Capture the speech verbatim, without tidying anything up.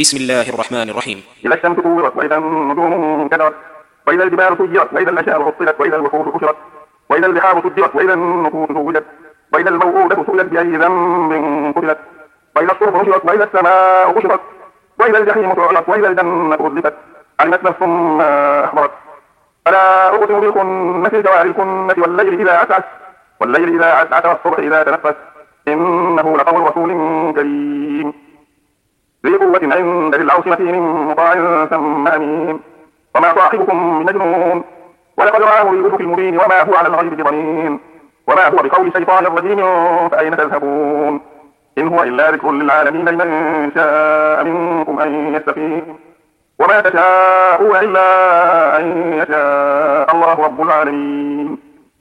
بسم الله الرحمن الرحيم. إذا الشمس كورت وإذا النجوم انكدرت وإذا الجبال سيرت وإذا الأشجار عطلت وإذا الوحوش حشرت وإذا البحار سجرت وإذا النفوس زوجت وإذا الموءودة سئلت بأي ذنب قتلت وإذا الصحف نشرت وإذا السماء كشطت وإذا الجحيم سعرت وإذا الجنة أزلفت علمت نفس ما أحضرت. فلا أقسم بالخنس الجوار الكنس والليل إذا عسعس والليل إذا عسعس والصبح إذا تنفس إنه لقول رسول كريم ذي قوة عند ذي العرش مكين مطاع ثم أمين وما صاحبكم من مجنون ولقد رآه بالأفق المبين وما هو على الغيب بضنين وما هو بقول شيطان رجيم فأين تذهبون إن هو إلا ذكر للعالمين لمن شاء منكم أن يستقيم وما تشاءون إلا أن يشاء الله رب العالمين.